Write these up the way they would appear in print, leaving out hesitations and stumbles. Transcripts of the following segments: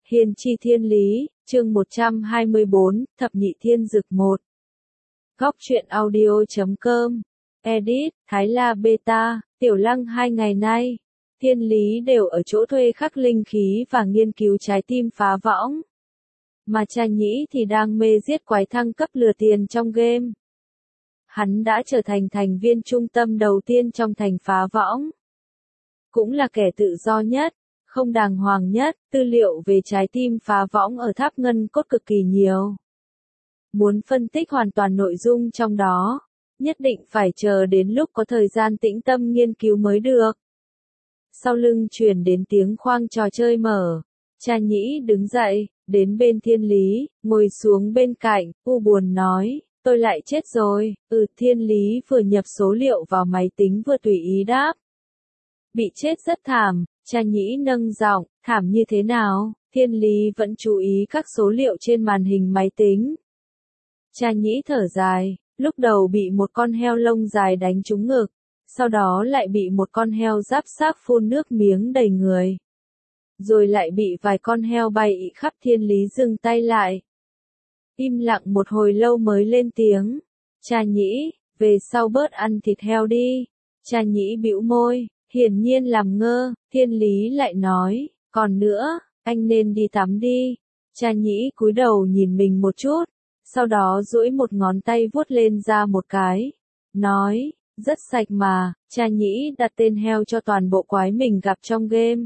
Hiền chi thiên lý, chương 124, thập nhị thiên dực 1. Góc truyện audio.com. Edit, Thái La Beta, Tiểu Lăng 2 ngày nay. Thiên lý đều ở chỗ thuê khắc linh khí và nghiên cứu trái tim phá võng. Mà Cha Nhĩ thì đang mê giết quái thăng cấp lừa tiền trong game. Hắn đã trở thành thành viên trung tâm đầu tiên trong thành phá võng. Cũng là kẻ tự do nhất, không đàng hoàng nhất, tư liệu về trái tim phá võng ở tháp ngân cốt cực kỳ nhiều. Muốn phân tích hoàn toàn nội dung trong đó, nhất định phải chờ đến lúc có thời gian tĩnh tâm nghiên cứu mới được. Sau lưng truyền đến tiếng khoang trò chơi mở, Cha Nhĩ đứng dậy, đến bên Thiên Lý, ngồi xuống bên cạnh, u buồn nói, tôi lại chết rồi. Thiên Lý vừa nhập số liệu vào máy tính vừa tùy ý đáp. Bị chết rất thảm. Cha Nhĩ nâng giọng, thảm như thế nào? Thiên Lý vẫn chú ý các số liệu trên màn hình máy tính. Cha Nhĩ thở dài, lúc đầu bị một con heo lông dài đánh trúng ngực, sau đó lại bị một con heo giáp xác phun nước miếng đầy người. Rồi lại bị vài con heo bay ị khắp. Thiên Lý dừng tay lại. Im lặng một hồi lâu mới lên tiếng. Cha Nhĩ, về sau bớt ăn thịt heo đi. Cha Nhĩ bĩu môi. Hiển nhiên làm ngơ, Thiên Lý lại nói, còn nữa, anh nên đi tắm đi. Cha Nhĩ cúi đầu nhìn mình một chút, sau đó duỗi một ngón tay vuốt lên da một cái, nói, rất sạch mà. Cha Nhĩ đặt tên heo cho toàn bộ quái mình gặp trong game.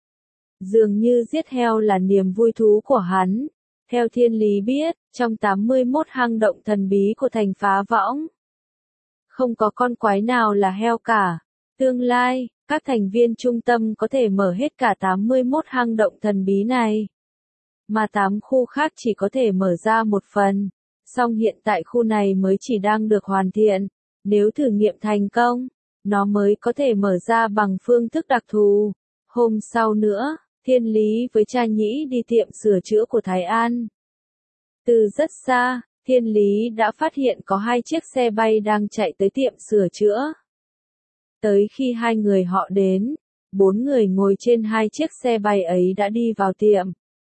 Dường như giết heo là niềm vui thú của hắn. Theo Thiên Lý biết, trong 81 hang động thần bí của thành phá võng, không có con quái nào là heo cả. Tương lai, các thành viên trung tâm có thể mở hết cả 81 hang động thần bí này. Mà 8 khu khác chỉ có thể mở ra một phần. Song hiện tại khu này mới chỉ đang được hoàn thiện. Nếu thử nghiệm thành công, nó mới có thể mở ra bằng phương thức đặc thù. Hôm sau nữa, Thiên Lý với Cha Nhĩ đi tiệm sửa chữa của Thái An. Từ rất xa, Thiên Lý đã phát hiện có 2 chiếc xe bay đang chạy tới tiệm sửa chữa. Tới khi 2 người họ đến, 4 người ngồi trên 2 chiếc xe bay ấy đã đi vào tiệm.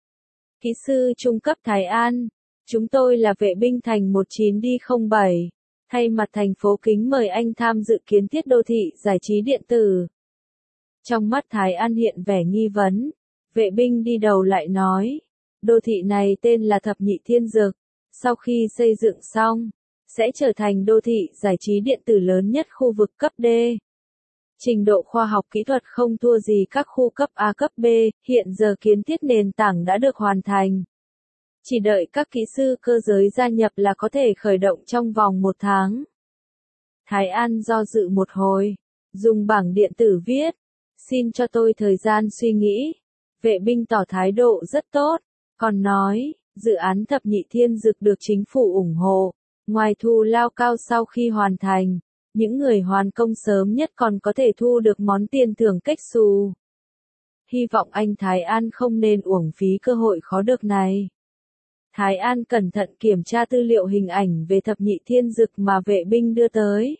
Kỹ sư trung cấp Thái An, chúng tôi là vệ binh thành 19D07, thay mặt thành phố kính mời anh tham dự kiến thiết đô thị giải trí điện tử. Trong mắt Thái An hiện vẻ nghi vấn, vệ binh đi đầu lại nói, đô thị này tên là Thập Nhị Thiên Dực, sau khi xây dựng xong, sẽ trở thành đô thị giải trí điện tử lớn nhất khu vực cấp D. Trình độ khoa học kỹ thuật không thua gì các khu cấp A cấp B, hiện giờ kiến thiết nền tảng đã được hoàn thành. Chỉ đợi các kỹ sư cơ giới gia nhập là có thể khởi động trong vòng 1 tháng. Thái An do dự một hồi, dùng bảng điện tử viết, xin cho tôi thời gian suy nghĩ. Vệ binh tỏ thái độ rất tốt, còn nói, dự án Thập Nhị Thiên Dực được chính phủ ủng hộ, ngoài thù lao cao sau khi hoàn thành. Những người hoàn công sớm nhất còn có thể thu được món tiền thưởng cách xù. Hy vọng anh Thái An không nên uổng phí cơ hội khó được này. Thái An cẩn thận kiểm tra tư liệu hình ảnh về Thập Nhị Thiên Dực mà vệ binh đưa tới.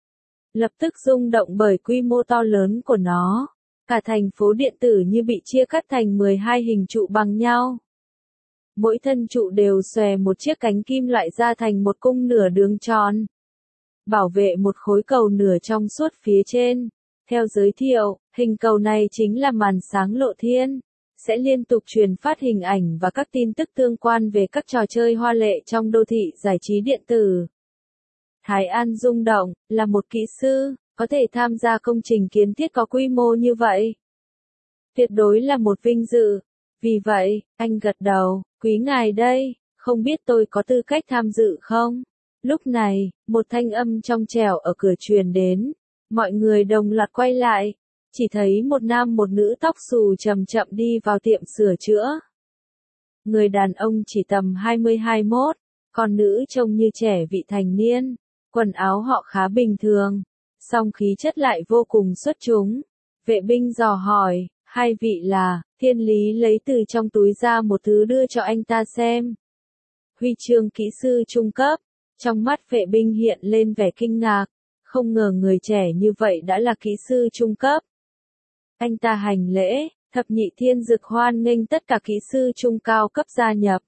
Lập tức rung động bởi quy mô to lớn của nó. Cả thành phố điện tử như bị chia cắt thành 12 hình trụ bằng nhau. Mỗi thân trụ đều xòe một chiếc cánh kim loại ra thành một cung nửa đường tròn. Bảo vệ một khối cầu nửa trong suốt phía trên. Theo giới thiệu, hình cầu này chính là màn sáng lộ thiên, sẽ liên tục truyền phát hình ảnh và các tin tức tương quan về các trò chơi hoa lệ trong đô thị giải trí điện tử. Thái An rung động, là một kỹ sư, có thể tham gia công trình kiến thiết có quy mô như vậy. Tuyệt đối là một vinh dự. Vì vậy, anh gật đầu, quý ngài đây, không biết tôi có tư cách tham dự không? Lúc này, một thanh âm trong trẻo ở cửa truyền đến, mọi người đồng loạt quay lại, chỉ thấy một nam một nữ tóc xù chậm chậm đi vào tiệm sửa chữa. Người đàn ông chỉ tầm 20-21, còn nữ trông như trẻ vị thành niên, quần áo họ khá bình thường, song khí chất lại vô cùng xuất chúng. Vệ binh dò hỏi, 2 vị là? Thiên Lý lấy từ trong túi ra một thứ đưa cho anh ta xem. Huy chương kỹ sư trung cấp. Trong mắt vệ binh hiện lên vẻ kinh ngạc, không ngờ người trẻ như vậy đã là kỹ sư trung cấp. Anh ta hành lễ, Thập nhị thiên dực hoan nghênh tất cả kỹ sư trung cao cấp gia nhập.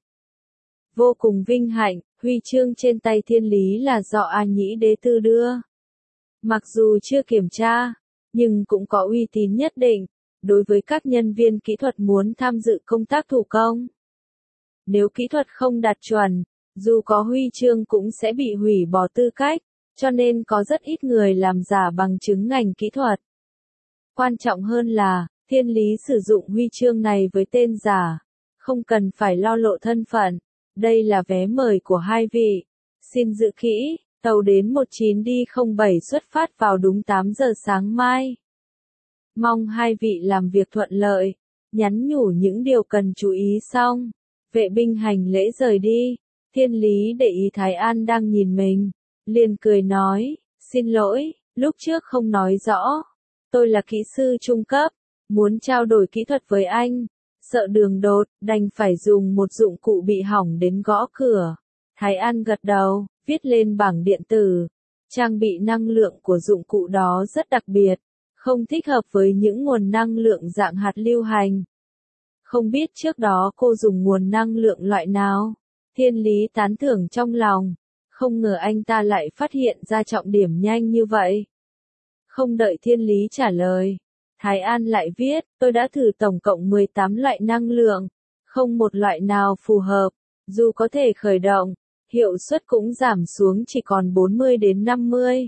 Vô cùng vinh hạnh, huy chương trên tay thiên lý là do A Nhĩ Đế Tư đưa. Mặc dù chưa kiểm tra, nhưng cũng có uy tín nhất định, đối với các nhân viên kỹ thuật muốn tham dự công tác thủ công. Nếu kỹ thuật không đạt chuẩn, dù có huy chương cũng sẽ bị hủy bỏ tư cách, cho nên có rất ít người làm giả bằng chứng ngành kỹ thuật. Quan trọng hơn là, thiên lý sử dụng huy chương này với tên giả, không cần phải lo lộ thân phận. Đây là vé mời của hai vị. Xin giữ kỹ, tàu đến 19D07 xuất phát vào đúng 8 giờ sáng mai. Mong hai vị làm việc thuận lợi, nhắn nhủ những điều cần chú ý xong. Vệ binh hành lễ rời đi, thiên lý để ý Thái An đang nhìn mình, liền cười nói, xin lỗi, lúc trước không nói rõ. Tôi là kỹ sư trung cấp, muốn trao đổi kỹ thuật với anh. Sợ đường đột, đành phải dùng một dụng cụ bị hỏng đến gõ cửa. Thái An gật đầu, viết lên bảng điện tử. Trang bị năng lượng của dụng cụ đó rất đặc biệt, không thích hợp với những nguồn năng lượng dạng hạt lưu hành. Không biết trước đó cô dùng nguồn năng lượng loại nào? Thiên lý tán thưởng trong lòng, không ngờ anh ta lại phát hiện ra trọng điểm nhanh như vậy. Không đợi thiên lý trả lời, Thái An lại viết, tôi đã thử tổng cộng 18 loại năng lượng, không một loại nào phù hợp, dù có thể khởi động, hiệu suất cũng giảm xuống chỉ còn 40 đến 50.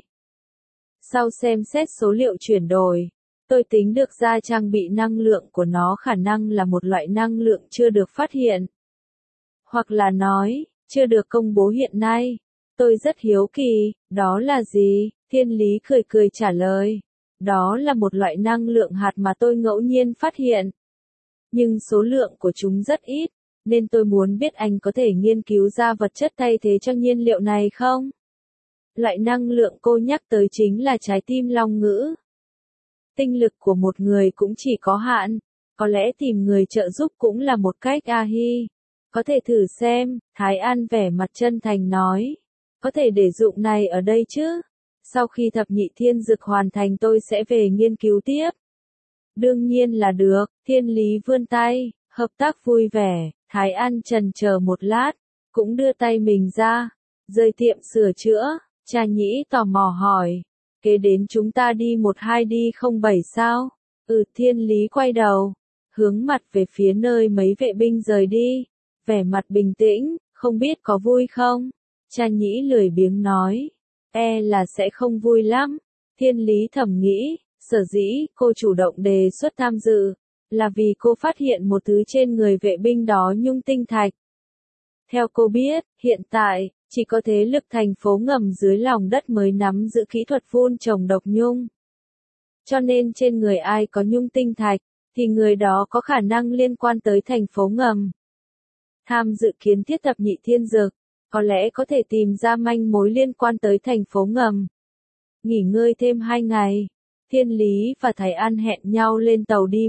Sau xem xét số liệu chuyển đổi, tôi tính được ra trang bị năng lượng của nó khả năng là một loại năng lượng chưa được phát hiện. Hoặc là nói, chưa được công bố hiện nay. Tôi rất hiếu kỳ, đó là gì? Thiên lý cười cười trả lời. Đó là một loại năng lượng hạt mà tôi ngẫu nhiên phát hiện. Nhưng số lượng của chúng rất ít, nên tôi muốn biết anh có thể nghiên cứu ra vật chất thay thế cho nhiên liệu này không? Loại năng lượng cô nhắc tới chính là trái tim long ngữ. Tinh lực của một người cũng chỉ có hạn, có lẽ tìm người trợ giúp cũng là một cách A Hi. Có thể thử xem, Thái An vẻ mặt chân thành nói. Có thể để dụng này ở đây chứ? Sau khi thập nhị thiên dực hoàn thành tôi sẽ về nghiên cứu tiếp. Đương nhiên là được, thiên lý vươn tay, hợp tác vui vẻ, Thái An chần chờ một lát, cũng đưa tay mình ra, rời tiệm sửa chữa, Cha Nhĩ tò mò hỏi, kế đến chúng ta đi 12D07 sao? Thiên lý quay đầu, hướng mặt về phía nơi mấy vệ binh rời đi, vẻ mặt bình tĩnh, không biết có vui không? Cha Nhĩ lười biếng nói, là sẽ không vui lắm. Thiên lý thầm nghĩ, sở dĩ cô chủ động đề xuất tham dự, là vì cô phát hiện một thứ trên người vệ binh đó nhung tinh thạch. Theo cô biết, hiện tại, chỉ có thế lực thành phố ngầm dưới lòng đất mới nắm giữ kỹ thuật vun trồng độc nhung. Cho nên trên người ai có nhung tinh thạch, thì người đó có khả năng liên quan tới thành phố ngầm. Tham dự kiến thiết thập nhị thiên dực, có lẽ có thể tìm ra manh mối liên quan tới thành phố ngầm. Nghỉ ngơi thêm 2 ngày, Thiên Lý và Thái An hẹn nhau lên tàu đi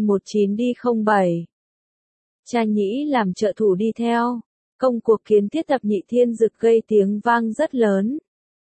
19D07. Cha Nhĩ làm trợ thủ đi theo. Công cuộc kiến thiết thập nhị thiên dực gây tiếng vang rất lớn.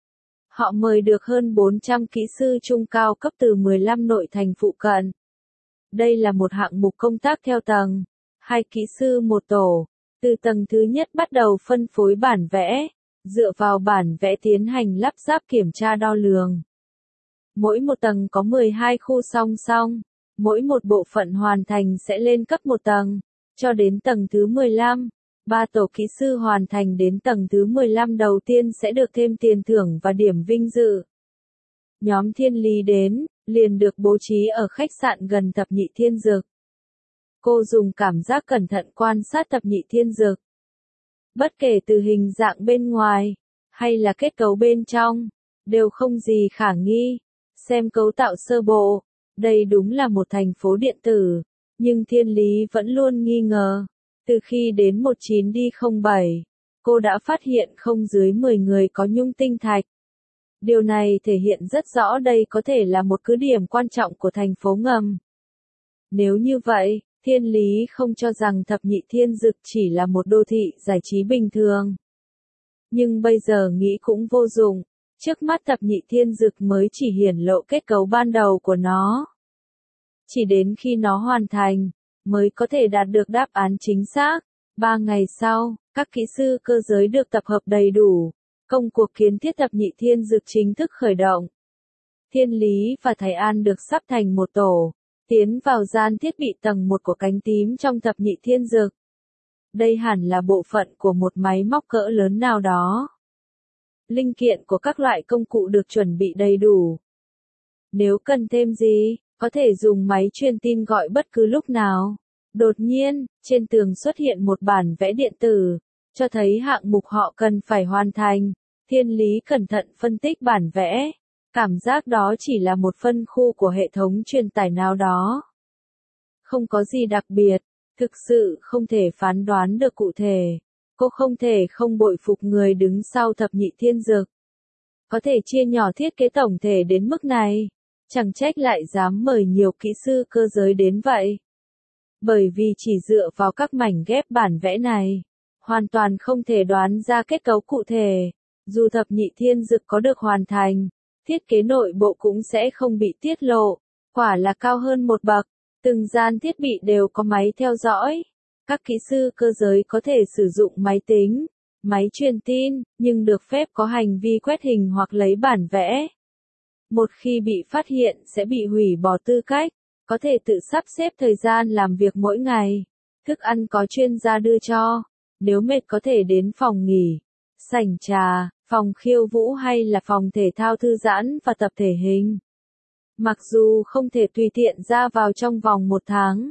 Họ mời được hơn 400 kỹ sư trung cao cấp từ 15 nội thành phụ cận. Đây là một hạng mục công tác theo tầng, 2 kỹ sư một tổ. Từ tầng thứ nhất bắt đầu phân phối bản vẽ, dựa vào bản vẽ tiến hành lắp ráp kiểm tra đo lường. Mỗi một tầng có 12 khu song song, mỗi một bộ phận hoàn thành sẽ lên cấp một tầng, cho đến tầng thứ 15. 3 tổ kỹ sư hoàn thành đến tầng thứ 15 đầu tiên sẽ được thêm tiền thưởng và điểm vinh dự. Nhóm Thiên Lý đến, liền được bố trí ở khách sạn gần thập nhị thiên dực. Cô dùng cảm giác cẩn thận quan sát thập nhị thiên dực. Bất kể từ hình dạng bên ngoài, hay là kết cấu bên trong, đều không gì khả nghi. Xem cấu tạo sơ bộ, đây đúng là một thành phố điện tử, nhưng Thiên Lý vẫn luôn nghi ngờ. Từ khi đến 19D07, cô đã phát hiện không dưới 10 người có nhung tinh thạch. Điều này thể hiện rất rõ đây có thể là một cứ điểm quan trọng của thành phố ngầm. Nếu như vậy, Thiên Lý không cho rằng thập nhị thiên dực chỉ là một đô thị giải trí bình thường. Nhưng bây giờ nghĩ cũng vô dụng, trước mắt thập nhị thiên dực mới chỉ hiển lộ kết cấu ban đầu của nó. Chỉ đến khi nó hoàn thành, mới có thể đạt được đáp án chính xác. 3 ngày sau, các kỹ sư cơ giới được tập hợp đầy đủ. Công cuộc kiến thiết thập nhị thiên dực chính thức khởi động. Thiên Lý và Thái An được sắp thành một tổ, tiến vào gian thiết bị tầng 1 của cánh tím trong thập nhị thiên dực. Đây hẳn là bộ phận của một máy móc cỡ lớn nào đó. Linh kiện của các loại công cụ được chuẩn bị đầy đủ. Nếu cần thêm gì, có thể dùng máy truyền tin gọi bất cứ lúc nào. Đột nhiên, trên tường xuất hiện một bản vẽ điện tử, cho thấy hạng mục họ cần phải hoàn thành. Thiên Lý cẩn thận phân tích bản vẽ. Cảm giác đó chỉ là một phân khu của hệ thống truyền tải nào đó. Không có gì đặc biệt, thực sự không thể phán đoán được cụ thể. Cô không thể không bội phục người đứng sau thập nhị thiên dực. Có thể chia nhỏ thiết kế tổng thể đến mức này. Chẳng trách lại dám mời nhiều kỹ sư cơ giới đến vậy. Bởi vì chỉ dựa vào các mảnh ghép bản vẽ này, hoàn toàn không thể đoán ra kết cấu cụ thể. Dù thập nhị thiên dực có được hoàn thành, thiết kế nội bộ cũng sẽ không bị tiết lộ. Quả là cao hơn một bậc. Từng gian thiết bị đều có máy theo dõi. Các kỹ sư cơ giới có thể sử dụng máy tính, máy truyền tin, nhưng được phép có hành vi quét hình hoặc lấy bản vẽ. Một khi bị phát hiện sẽ bị hủy bỏ tư cách, có thể tự sắp xếp thời gian làm việc mỗi ngày. Thức ăn có chuyên gia đưa cho. Nếu mệt có thể đến phòng nghỉ, sảnh trà, phòng khiêu vũ hay là phòng thể thao thư giãn và tập thể hình. Mặc dù không thể tùy tiện ra vào trong vòng 1 tháng,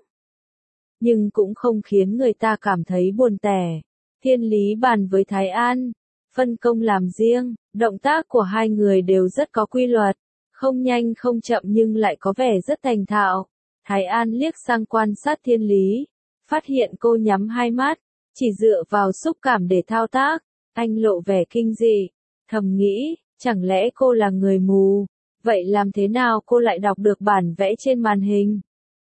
nhưng cũng không khiến người ta cảm thấy buồn tẻ. Thiên Lý bàn với Thái An, phân công làm riêng, động tác của hai người đều rất có quy luật, không nhanh không chậm nhưng lại có vẻ rất thành thạo. Thái An liếc sang quan sát Thiên Lý, phát hiện cô nhắm hai mắt, chỉ dựa vào xúc cảm để thao tác. Anh lộ vẻ kinh dị, thầm nghĩ, chẳng lẽ cô là người mù? Vậy làm thế nào cô lại đọc được bản vẽ trên màn hình?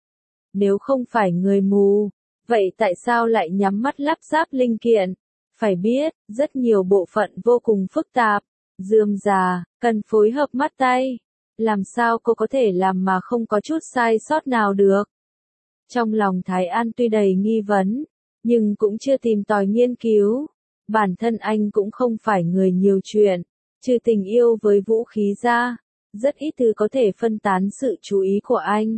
Nếu không phải người mù, vậy tại sao lại nhắm mắt lắp ráp linh kiện? Phải biết, rất nhiều bộ phận vô cùng phức tạp, rườm rà, cần phối hợp mắt tay. Làm sao cô có thể làm mà không có chút sai sót nào được? Trong lòng Thái An tuy đầy nghi vấn, nhưng cũng chưa tìm tòi nghiên cứu. Bản thân anh cũng không phải người nhiều chuyện, trừ tình yêu với vũ khí ra, rất ít thứ có thể phân tán sự chú ý của anh.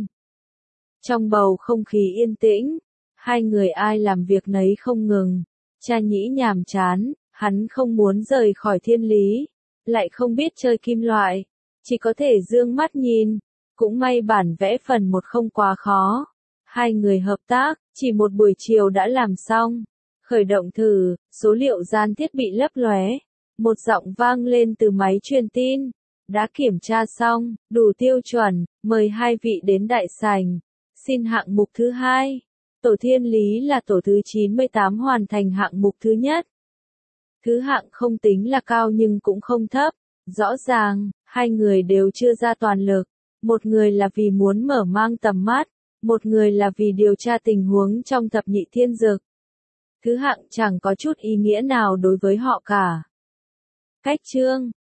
Trong bầu không khí yên tĩnh, hai người ai làm việc nấy không ngừng. Cha Nhĩ nhàm chán, hắn không muốn rời khỏi Thiên Lý, lại không biết chơi kim loại, chỉ có thể dương mắt nhìn. Cũng may bản vẽ phần 1 không quá khó. Hai người hợp tác, chỉ một buổi chiều đã làm xong. Khởi động thử, số liệu gian thiết bị lấp lóe. Một giọng vang lên từ máy truyền tin. Đã kiểm tra xong, đủ tiêu chuẩn, mời hai vị đến đại sảnh. Xin hạng mục thứ 2. Tổ Thiên Lý là tổ thứ 98 hoàn thành hạng mục thứ nhất. Thứ hạng không tính là cao nhưng cũng không thấp. Rõ ràng, hai người đều chưa ra toàn lực. Một người là vì muốn mở mang tầm mắt, một người là vì điều tra tình huống trong thập nhị thiên dực. Thứ hạng chẳng có chút ý nghĩa nào đối với họ cả. Cách chương